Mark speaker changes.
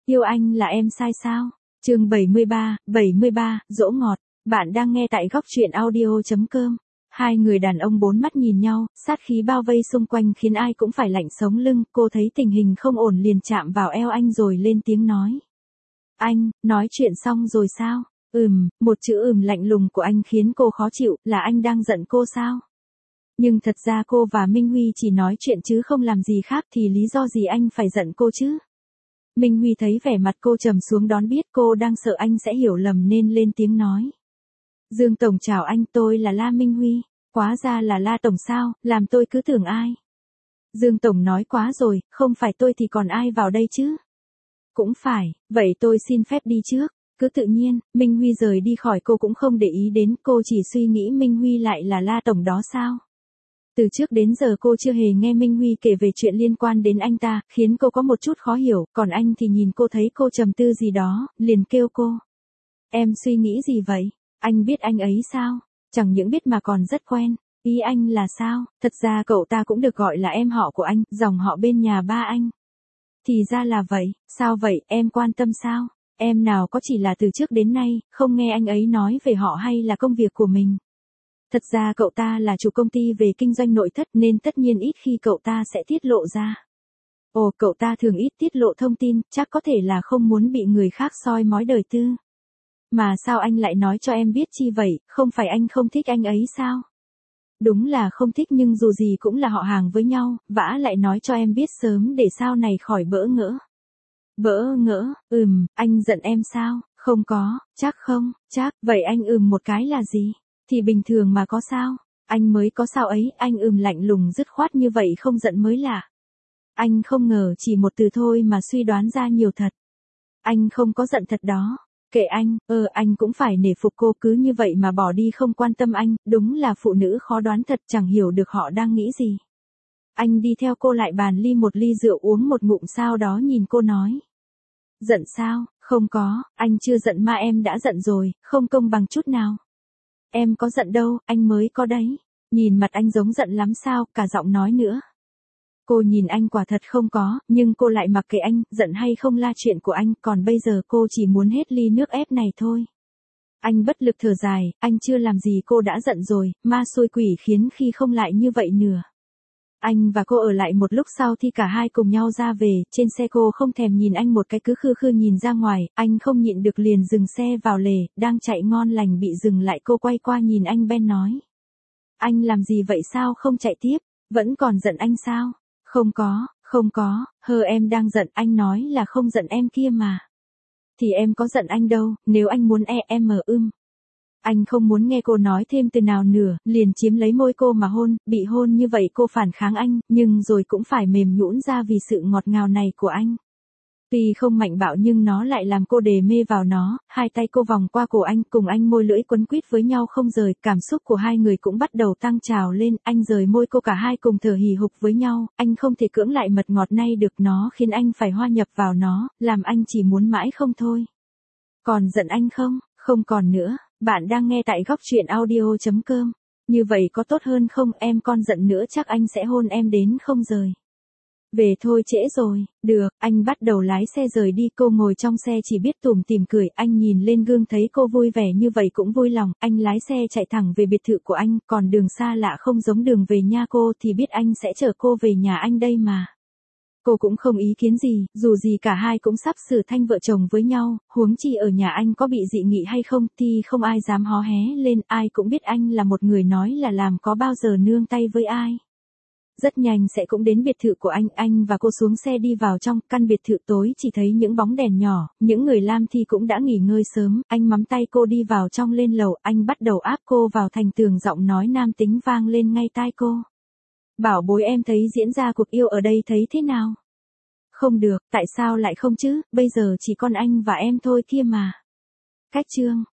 Speaker 1: Yêu anh là em sai sao? Chương 73, dỗ ngọt. Bạn đang nghe tại góc truyện audio.com. Hai người đàn ông bốn mắt nhìn nhau, sát khí bao vây xung quanh khiến ai cũng phải lạnh sống lưng. Cô thấy tình hình không ổn liền chạm vào eo anh rồi lên tiếng nói. Anh, nói chuyện xong rồi sao? Một chữ lạnh lùng của anh khiến cô khó chịu, là anh đang giận cô sao? Nhưng thật ra cô và Minh Huy chỉ nói chuyện chứ không làm gì khác thì lý do gì anh phải giận cô chứ? Minh Huy thấy vẻ mặt cô trầm xuống đón biết cô đang sợ anh sẽ hiểu lầm nên lên tiếng nói. Dương Tổng chào anh, tôi là La Minh Huy. Quá ra là La Tổng sao, làm tôi cứ tưởng ai. Dương Tổng nói quá rồi, không phải tôi thì còn ai vào đây chứ? Cũng phải, vậy tôi xin phép đi trước. Cứ tự nhiên, Minh Huy rời đi khỏi cô cũng không để ý đến, cô chỉ suy nghĩ Minh Huy lại là La Tổng đó sao? Từ trước đến giờ cô chưa hề nghe Minh Huy kể về chuyện liên quan đến anh ta, khiến cô có một chút khó hiểu, còn anh thì nhìn cô thấy cô trầm tư gì đó, liền kêu cô. Em suy nghĩ gì vậy? Anh biết anh ấy sao? Chẳng những biết mà còn rất quen. Ý anh là sao? Thật ra cậu ta cũng được gọi là em họ của anh, dòng họ bên nhà ba anh. Thì ra là vậy, sao vậy, em quan tâm sao? Em nào có chỉ là từ trước đến nay, không nghe anh ấy nói về họ hay là công việc của mình. Thật ra cậu ta là chủ công ty về kinh doanh nội thất nên tất nhiên ít khi cậu ta sẽ tiết lộ ra. Ồ, cậu ta thường ít tiết lộ thông tin, chắc có thể là không muốn bị người khác soi mói đời tư. Mà sao anh lại nói cho em biết chi vậy, không phải anh không thích anh ấy sao? Đúng là không thích nhưng dù gì cũng là họ hàng với nhau, vả lại nói cho em biết sớm để sau này khỏi bỡ ngỡ. Bỡ ngỡ, anh giận em sao? Không có, chắc không, chắc, vậy anh một cái là gì? Thì bình thường mà có sao? Anh mới có sao ấy, anh lạnh lùng dứt khoát như vậy không giận mới lạ. Anh không ngờ chỉ một từ thôi mà suy đoán ra nhiều thật. Anh không có giận thật đó. Kệ anh, anh cũng phải nể phục cô cứ như vậy mà bỏ đi không quan tâm anh, đúng là phụ nữ khó đoán thật chẳng hiểu được họ đang nghĩ gì. Anh đi theo cô lại bàn một ly rượu uống một ngụm sau đó nhìn cô nói. Giận sao, không có, anh chưa giận mà em đã giận rồi, không công bằng chút nào. Em có giận đâu, anh mới có đấy. Nhìn mặt anh giống giận lắm sao, cả giọng nói nữa. Cô nhìn anh quả thật không có, nhưng cô lại mặc kệ anh, giận hay không là chuyện của anh, còn bây giờ cô chỉ muốn hết ly nước ép này thôi. Anh bất lực thở dài, anh chưa làm gì cô đã giận rồi, ma xui quỷ khiến khi không lại như vậy nữa. Anh và cô ở lại một lúc sau thì cả hai cùng nhau ra về, trên xe cô không thèm nhìn anh một cái cứ khư khư nhìn ra ngoài, anh không nhịn được liền dừng xe vào lề, đang chạy ngon lành bị dừng lại cô quay qua nhìn anh Ben nói. Anh làm gì vậy sao không chạy tiếp, vẫn còn giận anh sao? Không có, em đang giận anh nói là không giận em kia mà. Thì em có giận anh đâu, nếu anh muốn em Anh không muốn nghe cô nói thêm từ nào nữa, liền chiếm lấy môi cô mà hôn, bị hôn như vậy cô phản kháng anh, nhưng rồi cũng phải mềm nhũn ra vì sự ngọt ngào này của anh. Tuy không mạnh bạo nhưng nó lại làm cô đê mê vào nó, hai tay cô vòng qua cổ anh cùng anh môi lưỡi quấn quýt với nhau không rời, cảm xúc của hai người cũng bắt đầu tăng trào lên, anh rời môi cô cả hai cùng thở hì hục với nhau, anh không thể cưỡng lại mật ngọt nay được nó khiến anh phải hoa nhập vào nó, làm anh chỉ muốn mãi không thôi. Còn giận anh không? Không còn nữa, bạn đang nghe tại góc truyện audio.com. Như vậy có tốt hơn không, em con giận nữa chắc anh sẽ hôn em đến không rời. Về thôi trễ rồi, được, anh bắt đầu lái xe rời đi cô ngồi trong xe chỉ biết tủm tỉm cười, anh nhìn lên gương thấy cô vui vẻ như vậy cũng vui lòng, anh lái xe chạy thẳng về biệt thự của anh, còn đường xa lạ không giống đường về nhà cô thì biết anh sẽ chở cô về nhà anh đây mà. Cô cũng không ý kiến gì, dù gì cả hai cũng sắp sửa thành vợ chồng với nhau, huống chi ở nhà anh có bị dị nghị hay không thì không ai dám hó hé lên, ai cũng biết anh là một người nói là làm có bao giờ nương tay với ai. Rất nhanh sẽ cũng đến biệt thự của anh và cô xuống xe đi vào trong, căn biệt thự tối chỉ thấy những bóng đèn nhỏ, những người làm thi cũng đã nghỉ ngơi sớm, anh mắm tay cô đi vào trong lên lầu, anh bắt đầu áp cô vào thành tường giọng nói nam tính vang lên ngay tai cô. Bảo bối em thấy diễn ra cuộc yêu ở đây thấy thế nào? Không được, tại sao lại không chứ, bây giờ chỉ còn anh và em thôi kia mà. Cách chương.